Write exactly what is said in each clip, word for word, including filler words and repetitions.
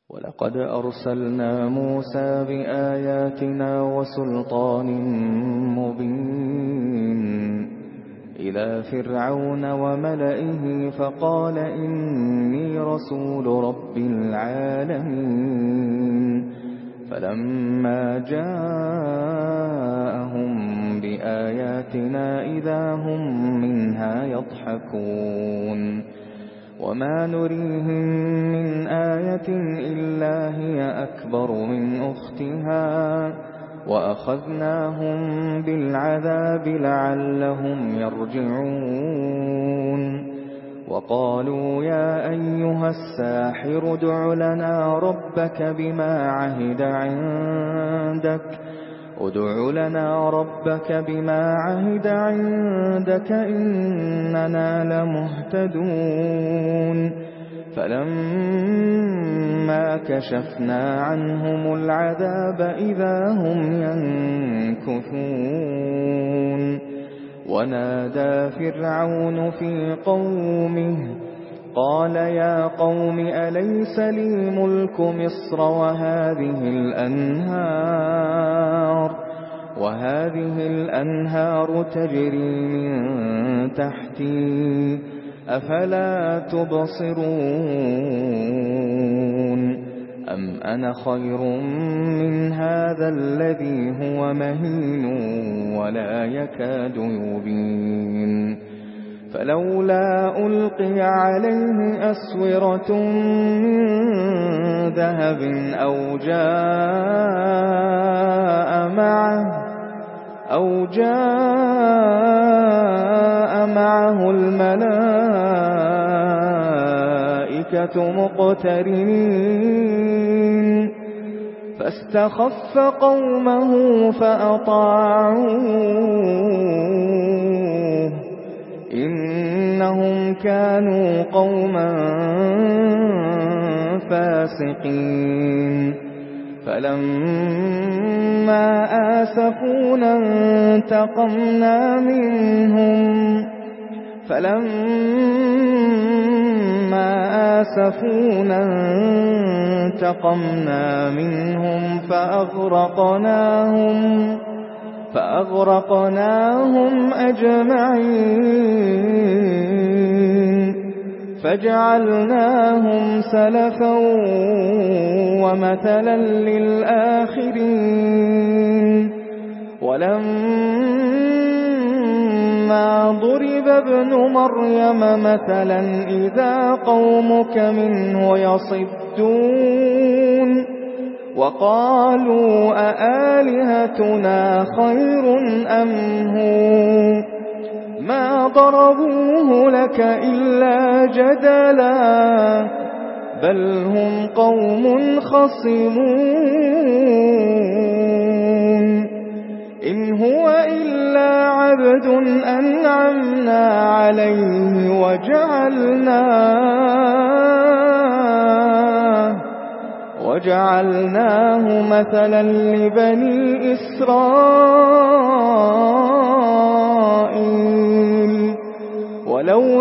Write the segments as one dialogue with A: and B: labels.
A: ولقد أرسلنا موسى بآياتنا وسلطان مبين إلى فرعون وملئه فقال إني رسول رب العالمين. فلما جاءهم بآياتنا إذا هم منها يضحكون. وما نريهم من آية إلا هي أكبر من أختها وأخذناهم بالعذاب لعلهم يرجعون. وقالوا يا أيها الساحر ادع لنا ربك بما عهد عندك ادع لنا ربك بما عهد عندك إننا لمهتدون. فلما كشفنا عنهم العذاب إذا هم ينكثون. ونادى فرعون في قومه قال يا قوم أليس لي ملك مصر وهذه الأنهار وهذه الأنهار تجري من تحتي أفلا تبصرون. أم أنا خير من هذا الذي هو مهين ولا يكاد يبين. فلولا ألقي عليه أسورة من ذهب أو جاء معه أو جاء معه الملائكة مقترنين. فاستخف قومه فأطاعوه إنهم كانوا قوما فاسقين. فلما آسفونا انتقمنا منهم فلما آسفونا انتقمنا منهم فأغرقناهم فأغرقناهم أجمعين. فجعلناهم سلفا ومثلا للآخرين. ولما ضرب ابن مريم مثلا إذا قومك منه يصدون. وقالوا أآلهتنا خير أم هو ما ضربوه لك إلا جدلا بل هم قوم خصمون. إن هو إلا عبد أنعمنا عليه وجعلناه وجعلناه مثلا لبني إسرائيل. ولو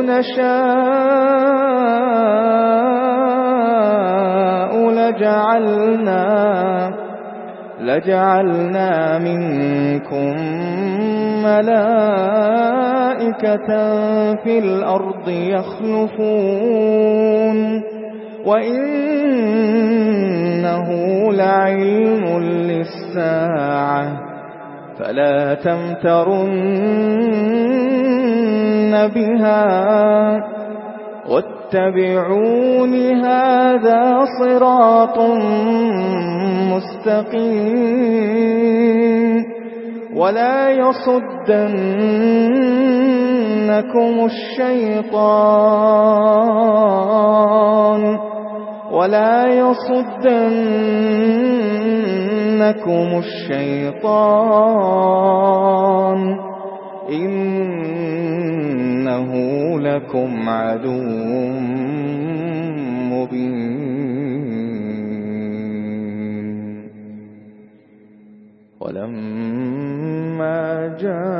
A: نشاء لجعلنا لجعلنا منكم ملائكة في الأرض يخلفون وإنه لعلم للساعة فلا تمترن بها واتبعون هذا صراط مستقيم. ولا يصدنكم الشيطان ولا يصدنكم الشيطان إنه لكم عدو مبين. ولما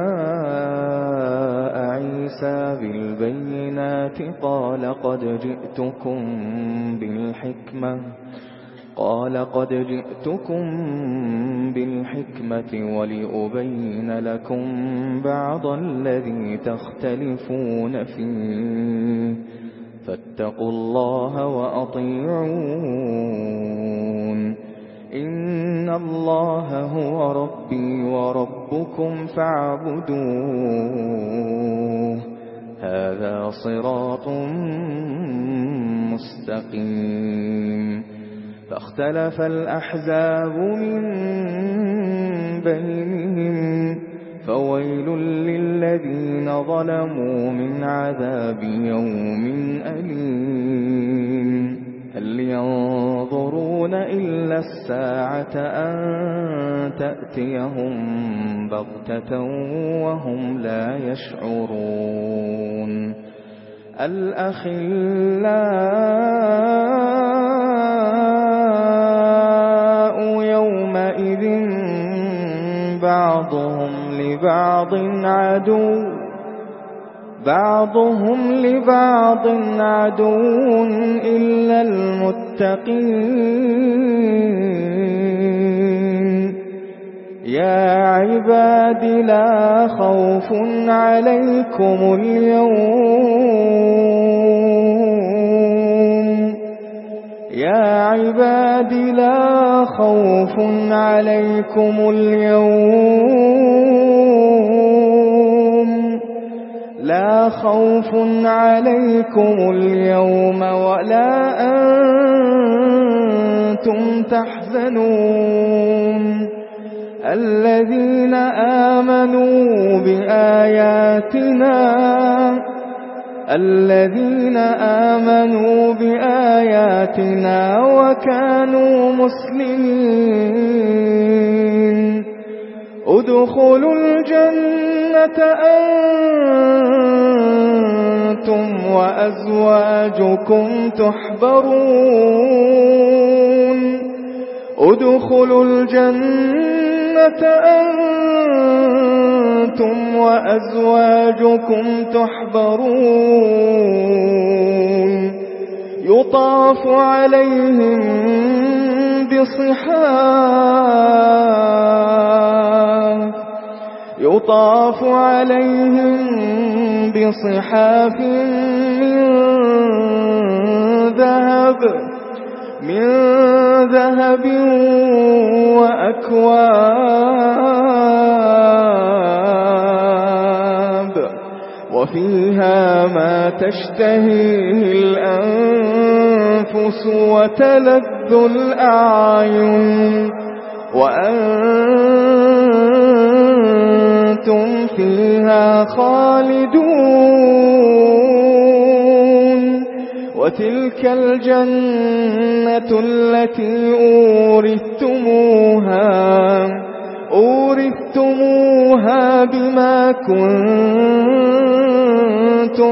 A: جاء عيسى بالبينات قال قد جئتكم بالحكمة قال قد جئتكم بالحكمة ولأبين لكم بعض الذي تختلفون فيه فاتقوا الله وأطيعون إن الله هو ربي وربكم فاعبدوه هذا صراط مستقيم فاختلف الأحزاب من بينهم فويل للذين ظلموا من عذاب يوم أليم هل ينظرون إلا الساعة أن تأتيهم بغتة وهم لا يشعرون الأخلاء يومئذ بعضهم لبعض عدو بعضهم لبعض عدو إلا المتقين يا عباد لا خوف عليكم اليوم يا عباد لا خوف عليكم اليوم لا خوف عليكم اليوم ولا أنتم تحزنون الذين آمنوا بآياتنا الذين آمنوا بآياتنا وكانوا مسلمين ادخلوا الجنة أنتم وأزواجكم تحبرون ادخلوا الجنة أنتم وأزواجكم تحبرون يطاف عليهم بصحاف يطاف عليهم بصحاف من ذهب من ذهب وأكواب وفيها ما تشتهيه الأنفس وتلذ الأعين وأنتم فيها خالدون وتلك الجنة التي أورثتموها أورثتموها بما كنتم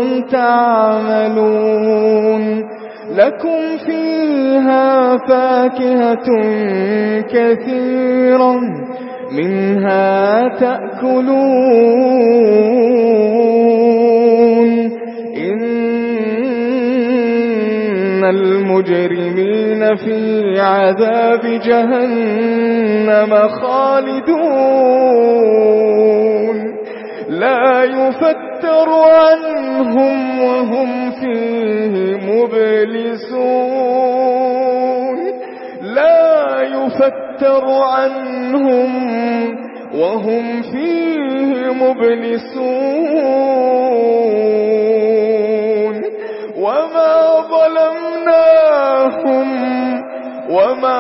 A: تعملون لكم فيها فاكهة كثيرة منها تأكلون إن المجرمين في عذاب جهنم خالدون لا يفتر عنهم وهم فيه مبلسون لا يفتر عنهم وهم فيه مبلسون وما ظلمناهم وما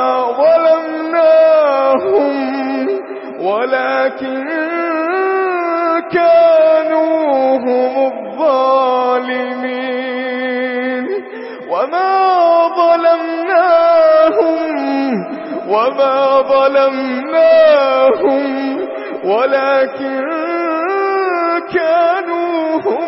A: ظلمناهم ولكن كانوا هم الظالمين وما ظلمناهم وما ظلمناهم ولكن كانوا هم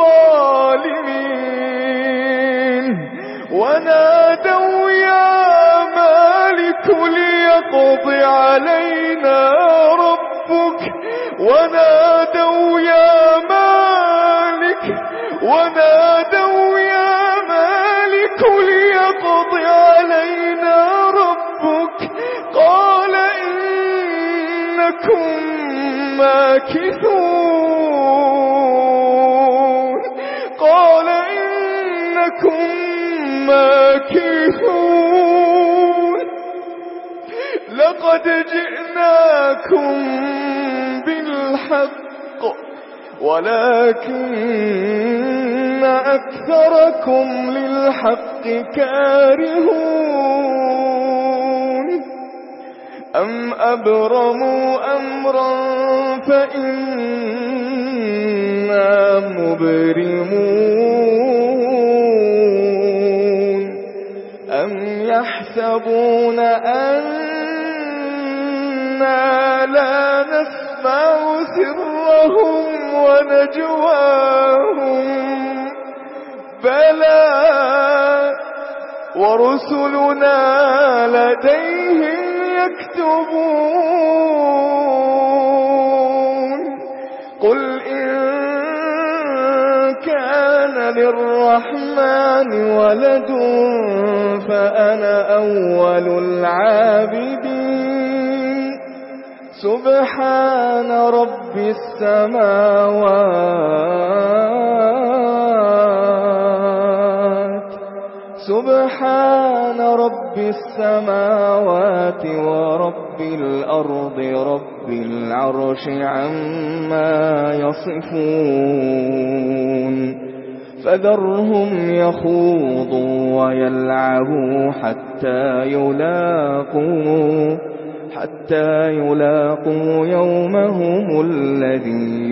A: الظالمين ونادوا يا مالك ليقض علينا ربك ونادوا يا مالك ونادوا يا مالك ليقض علينا ربك ماكثون قال إنكم ماكثون لقد جئناكم بالحق ولكن أكثركم للحق كارهون أم أبرموا أمرا فإنا مبرمون أم يحسبون أنا لا نسمع سرهم ونجواهم بلى ورسلنا لديهم يكتبون قل إن كان للرحمن ولد فأنا أول العابدين سبحان رب السماوات سبحان رب السماوات ورب الأرض رب العرش عما يصفون فذرهم يخوضوا ويلعبوا حتى يلاقوا حتى يلاقوا يومهم الذي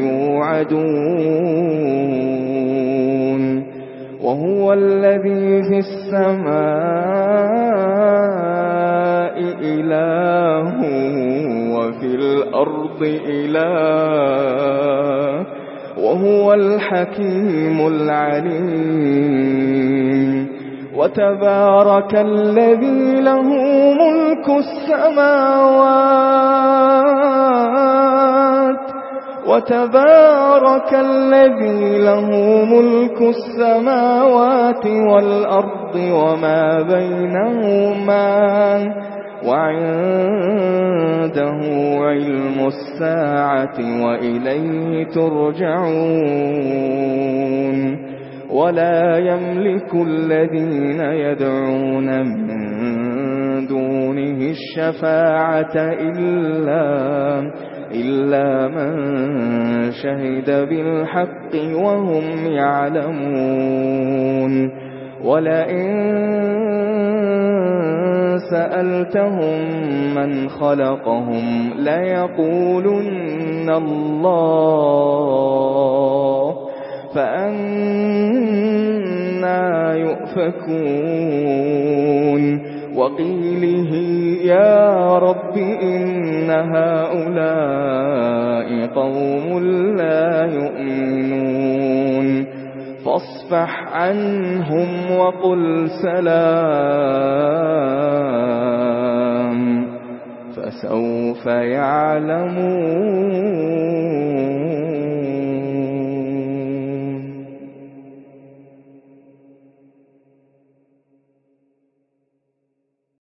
A: يوعدون وهو الذي في السماء إله وفي الأرض إله وهو الحكيم العليم وتبارك الذي له ملك السماوات وتبارك الذي له ملك السماوات والأرض وما بينهما وعنده علم الساعة وإليه ترجعون ولا يملك الذين يدعون من دونه الشفاعة إلا إلا من شهد بالحق وهم يعلمون ولئن سألتهم من خلقهم ليقولن الله فأنا يؤفكون وقيله يا رب إن هؤلاء قوم لا يؤمنون فاصفح عنهم وقل سلام فسوف يعلمون